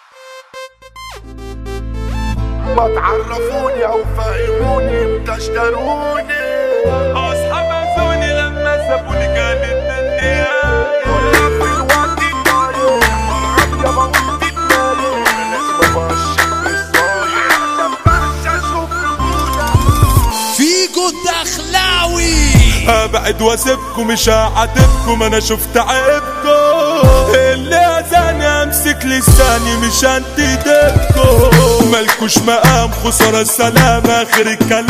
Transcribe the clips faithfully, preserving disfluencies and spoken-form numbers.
ما تعرفوني او فهموني امتى اشتروني. اصحاب عزوني لما سابوني كانت النهاية. كلها في الوقت الضايع مرعب يا موت النايم. لازم ابشر بالصايع عشان بهش اشوف رجولة. فيجو الدخلاوي. ابعد واسيبكم مش هعاتبكم انا شفت عيبكم. اللي اذاني امسك لساني مش انتدبكم. مالكوش مقام خسارة السلام اخر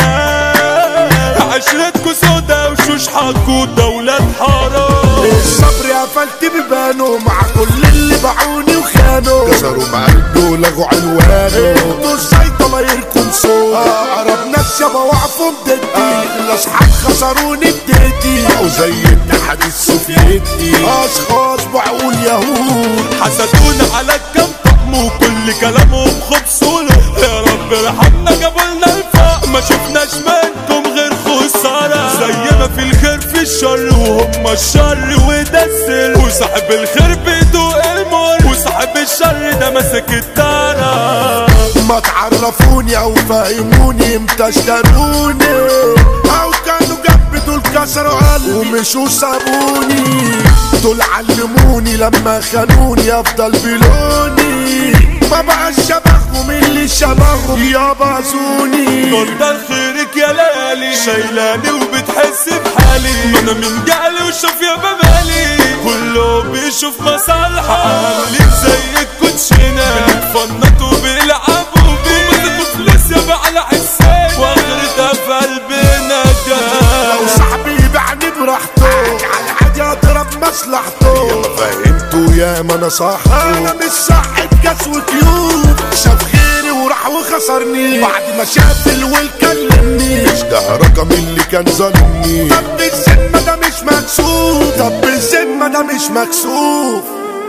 الكلام. عشرتكوا سودا وشوش حقودة ولاد حرام. الصبر قفلت ببانه مع كل اللي باعوني وخانوا. كسروا معرضه ولغوا عنوانه. انتوا ازاي ضمايركم صوت. اقرب ناس يابا وقفوا بضدي. الاصحاب خسروني بديتي. بقوا زي الاتحاد السوفيتي. اشخاص بعقول يهود. حسدونا على الكم طقم وكل كلامهم خبصوله. يا رب ارحمنا جابولنا الفوق ما شفناش منكم غير خسارة. زي ما في الخير في الشر وهم الشر وده السر. وصاحب الخير بيدوق المر وصاحب الشر ده ماسك التارة. ما تعرفوني او فهموني امتى اشتروني. او كانوا جنبي دول كسروا قلبي ومشوا سابوني. دول علموني لما خانوني افضل بلوني. ما بقاش شبههم اللي شبههم يابا زوني. كتر خيرك يا ليالي شايلاني وبتحس بحالي. ما انا من جعلي وشوف يا بمالي كله بيشوف مصالحه. عاملين زي الكوتشينه بنتفنطوا وبيلعبوا بيه. ومسكوا فلوس يابا على حسين واخرتها في قلبنا جا. لو صاحبي يبيعني براحته على عادي اضرب مصلحته. ياما فهمته ياما نصحته. انا مش صاحب كاس وكيوب. شاف خيري وراح وخسرني بعد ما شاف الويل كلمني. مش ده رقم اللي كان ظالمني. طب الذمة ده مش مكسوف. طب الذمة ده مش مكسوف.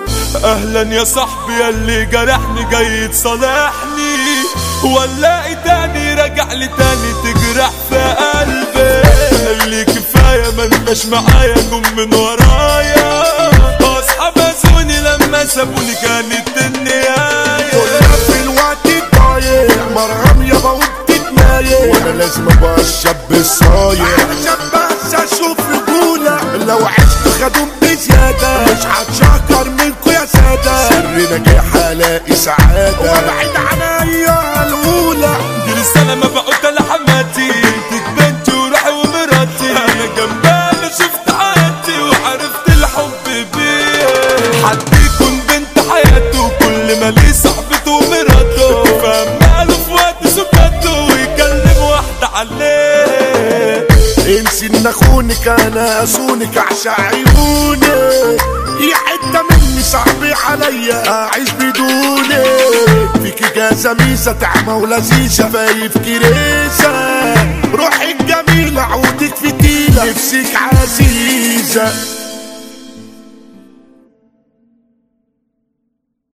اهلا يا صاحبي ياللي جرحني جاي تصالحني. ولاقي تاني راجع لي تاني تجرح في قلبي. انا اللي كفايه ما انتش معايا جم من ورايا. اصحاب عزوني لما سابوني كانت النهايه. كلها في الوقت الضايع مرهم يابا وبتتنايم. وانا لازم ابقى الشاب الصايع عشان بس اشوف رجوله. لو عشت خدوم بزياده مش هتشكر منكو يا ساده. سر نجاح الاقي سعاده وابعد عنيا الاولى. دي رساله ما بقولها لحماتي. بنتك بنتي وروحي ومراتي. انا جنبها انا شفت حياتي وعرفت الحب بيه. حد يكون بنت حياته كل ما ليه صاحبته ومراته. فاهم ماله في وقت سكاته ويكلم واحده عليه. انسي ان اخونك انا اسونك اعشق عيوني. يا حته مني صعب عليا اعيش بدوني. فيكي جازة ميزة طعمة ولذيذة. شفايف كريسة روحك جميلة عودك فتيلة. نفسك عزيزة.